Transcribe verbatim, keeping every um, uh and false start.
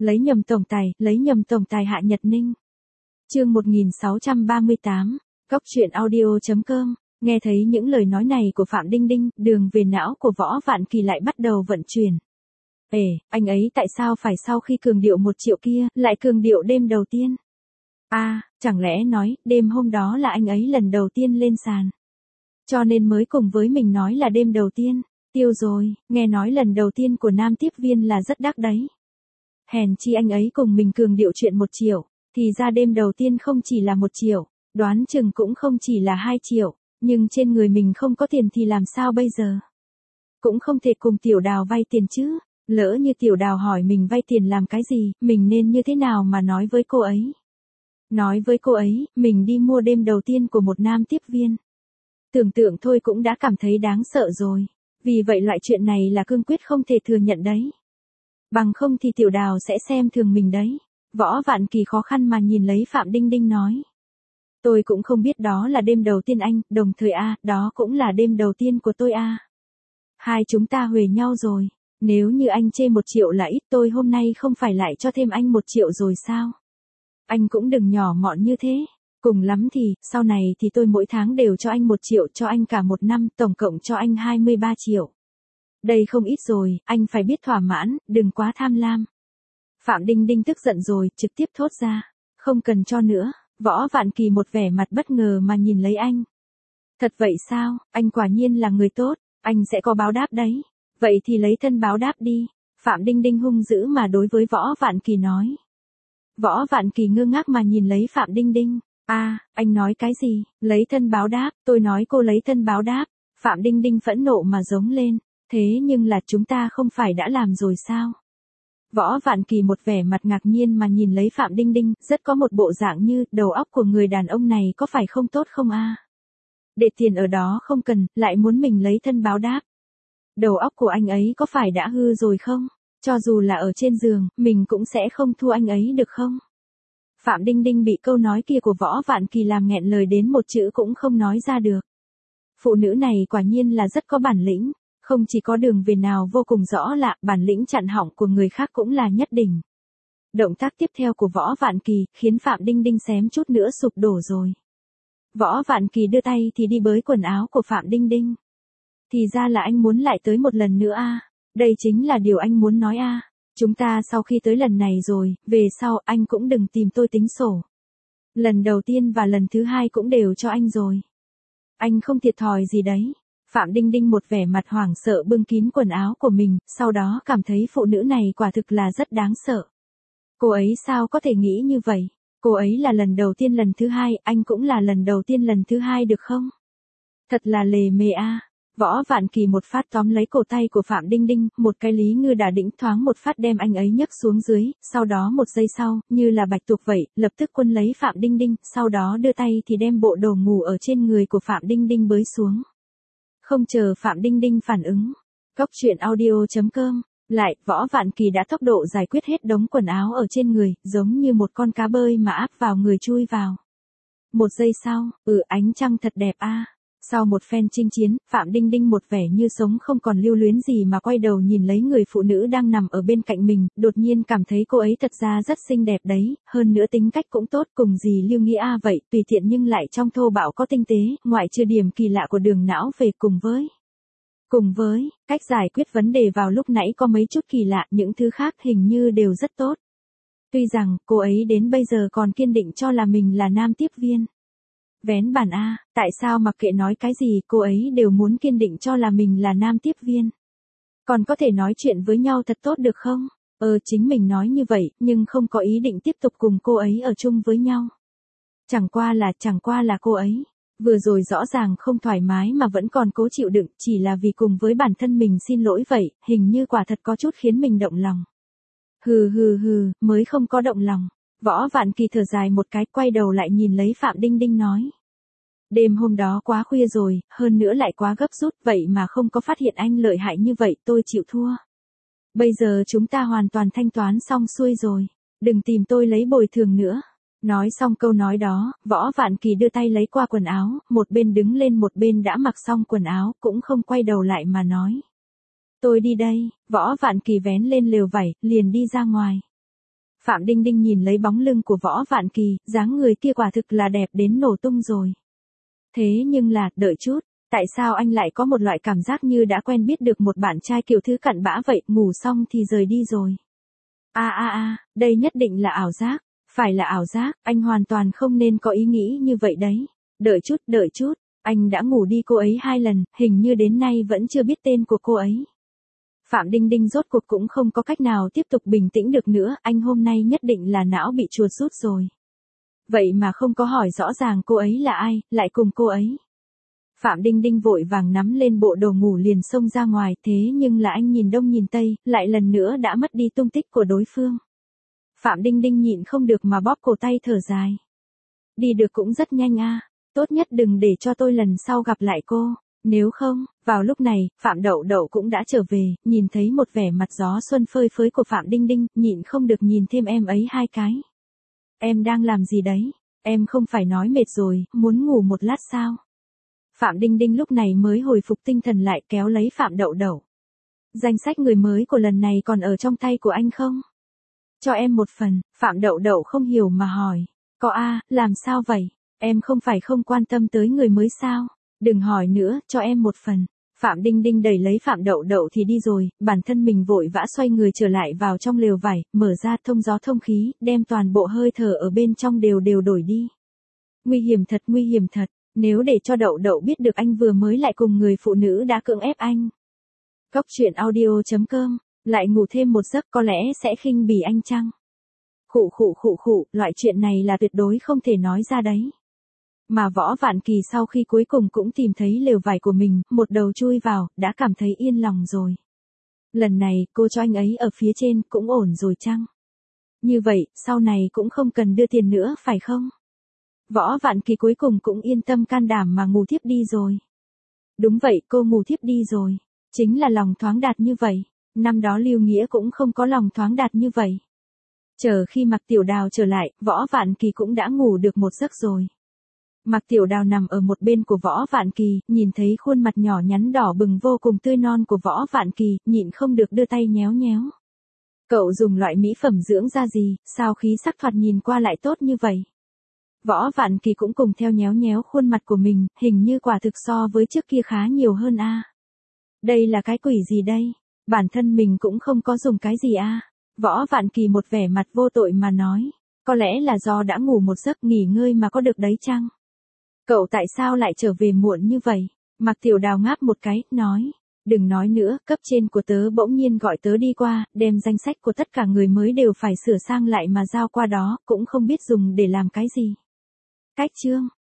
Lấy nhầm tổng tài, lấy nhầm tổng tài Hạ Nhật Ninh. Chương một nghìn sáu trăm ba mươi tám, Cóc truyện audio chấm com. Nghe thấy những lời nói này của Phạm Đinh Đinh, đường về não của Võ Vạn Kỳ lại bắt đầu vận chuyển. Ê, anh ấy tại sao phải sau khi cường điệu một triệu kia, lại cường điệu đêm đầu tiên? A, à, chẳng lẽ nói, đêm hôm đó là anh ấy lần đầu tiên lên sàn. Cho nên mới cùng với mình nói là đêm đầu tiên. Tiêu rồi, nghe nói lần đầu tiên của nam tiếp viên là rất đắt đấy. Hèn chi anh ấy cùng mình cường điệu chuyện một triệu, thì ra đêm đầu tiên không chỉ là một triệu, đoán chừng cũng không chỉ là hai triệu, nhưng trên người mình không có tiền thì làm sao bây giờ? Cũng không thể cùng Tiểu Đào vay tiền chứ, lỡ như Tiểu Đào hỏi mình vay tiền làm cái gì, mình nên như thế nào mà nói với cô ấy? Nói với cô ấy, mình đi mua đêm đầu tiên của một nam tiếp viên. Tưởng tượng thôi cũng đã cảm thấy đáng sợ rồi, vì vậy loại chuyện này là cương quyết không thể thừa nhận đấy. Bằng không thì Tiểu Đào sẽ xem thường mình đấy. Võ Vạn Kỳ khó khăn mà nhìn lấy Phạm Đinh Đinh nói. Tôi cũng không biết đó là đêm đầu tiên anh, đồng thời a, đó cũng là đêm đầu tiên của tôi a. Hai chúng ta huề nhau rồi, nếu như anh chê một triệu là ít tôi hôm nay không phải lại cho thêm anh một triệu rồi sao? Anh cũng đừng nhỏ mọn như thế, cùng lắm thì, sau này thì tôi mỗi tháng đều cho anh một triệu cho anh cả một năm, tổng cộng cho anh hai mươi ba triệu. Đây không ít rồi, anh phải biết thỏa mãn, đừng quá tham lam. Phạm Đinh Đinh tức giận rồi, trực tiếp thốt ra. Không cần cho nữa. Võ Vạn Kỳ một vẻ mặt bất ngờ mà nhìn lấy anh. Thật vậy sao, anh quả nhiên là người tốt, anh sẽ có báo đáp đấy. Vậy thì lấy thân báo đáp đi. Phạm Đinh Đinh hung dữ mà đối với Võ Vạn Kỳ nói. Võ Vạn Kỳ ngơ ngác mà nhìn lấy Phạm Đinh Đinh. A, à, anh nói cái gì, lấy thân báo đáp, tôi nói cô lấy thân báo đáp. Phạm Đinh Đinh phẫn nộ mà giống lên. Thế nhưng là chúng ta không phải đã làm rồi sao? Võ Vạn Kỳ một vẻ mặt ngạc nhiên mà nhìn lấy Phạm Đinh Đinh, rất có một bộ dạng như, đầu óc của người đàn ông này có phải không tốt không a? Để tiền ở đó không cần, lại muốn mình lấy thân báo đáp. Đầu óc của anh ấy có phải đã hư rồi không? Cho dù là ở trên giường, mình cũng sẽ không thua anh ấy được không? Phạm Đinh Đinh bị câu nói kia của Võ Vạn Kỳ làm nghẹn lời đến một chữ cũng không nói ra được. Phụ nữ này quả nhiên là rất có bản lĩnh. Không chỉ có đường về nào vô cùng rõ lạ, bản lĩnh chặn họng của người khác cũng là nhất đỉnh. Động tác tiếp theo của Võ Vạn Kỳ, khiến Phạm Đinh Đinh xém chút nữa sụp đổ rồi. Võ Vạn Kỳ đưa tay thì đi bới quần áo của Phạm Đinh Đinh. Thì ra là anh muốn lại tới một lần nữa a, à. Đây chính là điều anh muốn nói a. À. Chúng ta sau khi tới lần này rồi, về sau anh cũng đừng tìm tôi tính sổ. Lần đầu tiên và lần thứ hai cũng đều cho anh rồi. Anh không thiệt thòi gì đấy. Phạm Đinh Đinh một vẻ mặt hoảng sợ bưng kín quần áo của mình, sau đó cảm thấy phụ nữ này quả thực là rất đáng sợ. Cô ấy sao có thể nghĩ như vậy? Cô ấy là lần đầu tiên lần thứ hai, anh cũng là lần đầu tiên lần thứ hai được không? Thật là lề mề a. À. Võ Vạn Kỳ một phát tóm lấy cổ tay của Phạm Đinh Đinh, một cái Lý Ngư Đả Đĩnh thoáng một phát đem anh ấy nhấc xuống dưới, sau đó một giây sau, như là bạch tuộc vậy, lập tức quân lấy Phạm Đinh Đinh, sau đó đưa tay thì đem bộ đồ ngủ ở trên người của Phạm Đinh Đinh bới xuống. Không chờ Phạm Đinh Đinh phản ứng. Cóc truyện audio chấm com. Lại, Võ Vạn Kỳ đã tốc độ giải quyết hết đống quần áo ở trên người, giống như một con cá bơi mà áp vào người chui vào. Một giây sau, ừ ánh trăng thật đẹp a. À. Sau một phen chinh chiến, Phạm Đinh Đinh một vẻ như sống không còn lưu luyến gì mà quay đầu nhìn lấy người phụ nữ đang nằm ở bên cạnh mình, đột nhiên cảm thấy cô ấy thật ra rất xinh đẹp đấy, hơn nữa tính cách cũng tốt cùng gì Lưu Nghĩa A vậy, tùy tiện nhưng lại trong thô bạo có tinh tế, ngoại trừ điểm kỳ lạ của đường não về cùng với. Cùng với, cách giải quyết vấn đề vào lúc nãy có mấy chút kỳ lạ, những thứ khác hình như đều rất tốt. Tuy rằng, cô ấy đến bây giờ còn kiên định cho là mình là nam tiếp viên. Vén bàn a, tại sao mặc kệ nói cái gì cô ấy đều muốn kiên định cho là mình là nam tiếp viên. Còn có thể nói chuyện với nhau thật tốt được không? Ờ chính mình nói như vậy, nhưng không có ý định tiếp tục cùng cô ấy ở chung với nhau. Chẳng qua là, chẳng qua là cô ấy. Vừa rồi rõ ràng không thoải mái mà vẫn còn cố chịu đựng, chỉ là vì cùng với bản thân mình xin lỗi vậy, hình như quả thật có chút khiến mình động lòng. Hừ hừ hừ, mới không có động lòng. Võ Vạn Kỳ thở dài một cái, quay đầu lại nhìn lấy Phạm Đinh Đinh nói. Đêm hôm đó quá khuya rồi, hơn nữa lại quá gấp rút, vậy mà không có phát hiện anh lợi hại như vậy, tôi chịu thua. Bây giờ chúng ta hoàn toàn thanh toán xong xuôi rồi, đừng tìm tôi lấy bồi thường nữa. Nói xong câu nói đó, Võ Vạn Kỳ đưa tay lấy qua quần áo, một bên đứng lên một bên đã mặc xong quần áo, cũng không quay đầu lại mà nói. Tôi đi đây, Võ Vạn Kỳ vén lên lều vải, liền đi ra ngoài. Phạm Đinh Đinh nhìn lấy bóng lưng của Võ Vạn Kỳ, dáng người kia quả thực là đẹp đến nổ tung rồi. Thế nhưng là, đợi chút, tại sao anh lại có một loại cảm giác như đã quen biết được một bạn trai kiểu thứ cặn bã vậy, ngủ xong thì rời đi rồi. A a a, đây nhất định là ảo giác, phải là ảo giác, anh hoàn toàn không nên có ý nghĩ như vậy đấy. Đợi chút, đợi chút, anh đã ngủ đi cô ấy hai lần, hình như đến nay vẫn chưa biết tên của cô ấy. Phạm Đinh Đinh rốt cuộc cũng không có cách nào tiếp tục bình tĩnh được nữa, anh hôm nay nhất định là não bị chuột rút rồi. Vậy mà không có hỏi rõ ràng cô ấy là ai, lại cùng cô ấy. Phạm Đinh Đinh vội vàng nắm lên bộ đồ ngủ liền xông ra ngoài, thế nhưng là anh nhìn đông nhìn tây, lại lần nữa đã mất đi tung tích của đối phương. Phạm Đinh Đinh nhịn không được mà bóp cổ tay thở dài. Đi được cũng rất nhanh a, tốt nhất đừng để cho tôi lần sau gặp lại cô, nếu không, vào lúc này, Phạm Đậu Đậu cũng đã trở về, nhìn thấy một vẻ mặt gió xuân phơi phới của Phạm Đinh Đinh, nhịn không được nhìn thêm em ấy hai cái. Em đang làm gì đấy? Em không phải nói mệt rồi, muốn ngủ một lát sao? Phạm Đinh Đinh lúc này mới hồi phục tinh thần lại, kéo lấy Phạm Đậu Đậu. Danh sách người mới của lần này còn ở trong tay của anh không? Cho em một phần, Phạm Đậu Đậu không hiểu mà hỏi. Có a, làm sao vậy? Em không phải không quan tâm tới người mới sao? Đừng hỏi nữa, cho em một phần. Phạm Đinh Đinh đẩy lấy Phạm Đậu Đậu thì đi rồi, bản thân mình vội vã xoay người trở lại vào trong lều vải, mở ra thông gió thông khí, đem toàn bộ hơi thở ở bên trong đều đều đổi đi. Nguy hiểm thật, nguy hiểm thật, nếu để cho Đậu Đậu biết được anh vừa mới lại cùng người phụ nữ đã cưỡng ép anh. Góc truyện audio chấm com, lại ngủ thêm một giấc có lẽ sẽ khinh bỉ anh chăng? Khụ khụ khụ khụ, loại chuyện này là tuyệt đối không thể nói ra đấy. Mà Võ Vạn Kỳ sau khi cuối cùng cũng tìm thấy lều vải của mình, một đầu chui vào, đã cảm thấy yên lòng rồi. Lần này, cô cho anh ấy ở phía trên, cũng ổn rồi chăng? Như vậy, sau này cũng không cần đưa tiền nữa phải không? Võ Vạn Kỳ cuối cùng cũng yên tâm can đảm mà ngủ thiếp đi rồi. Đúng vậy, cô ngủ thiếp đi rồi. Chính là lòng thoáng đạt như vậy. Năm đó Lưu Nghĩa cũng không có lòng thoáng đạt như vậy. Chờ khi Mạc Tiểu Đào trở lại, Võ Vạn Kỳ cũng đã ngủ được một giấc rồi. Mạc Tiểu Đào nằm ở một bên của Võ Vạn Kỳ, nhìn thấy khuôn mặt nhỏ nhắn đỏ bừng vô cùng tươi non của Võ Vạn Kỳ, nhịn không được đưa tay nhéo nhéo. Cậu dùng loại mỹ phẩm dưỡng da gì, sao khí sắc thoạt nhìn qua lại tốt như vậy? Võ Vạn Kỳ cũng cùng theo nhéo nhéo khuôn mặt của mình, hình như quả thực so với trước kia khá nhiều hơn a. Đây là cái quỷ gì đây? Bản thân mình cũng không có dùng cái gì a. Võ Vạn Kỳ một vẻ mặt vô tội mà nói, có lẽ là do đã ngủ một giấc nghỉ ngơi mà có được đấy chăng? Cậu tại sao lại trở về muộn như vậy? Mạc Tiểu Đào ngáp một cái, nói, đừng nói nữa, cấp trên của tớ bỗng nhiên gọi tớ đi qua, đem danh sách của tất cả người mới đều phải sửa sang lại mà giao qua đó, cũng không biết dùng để làm cái gì. Cách chương,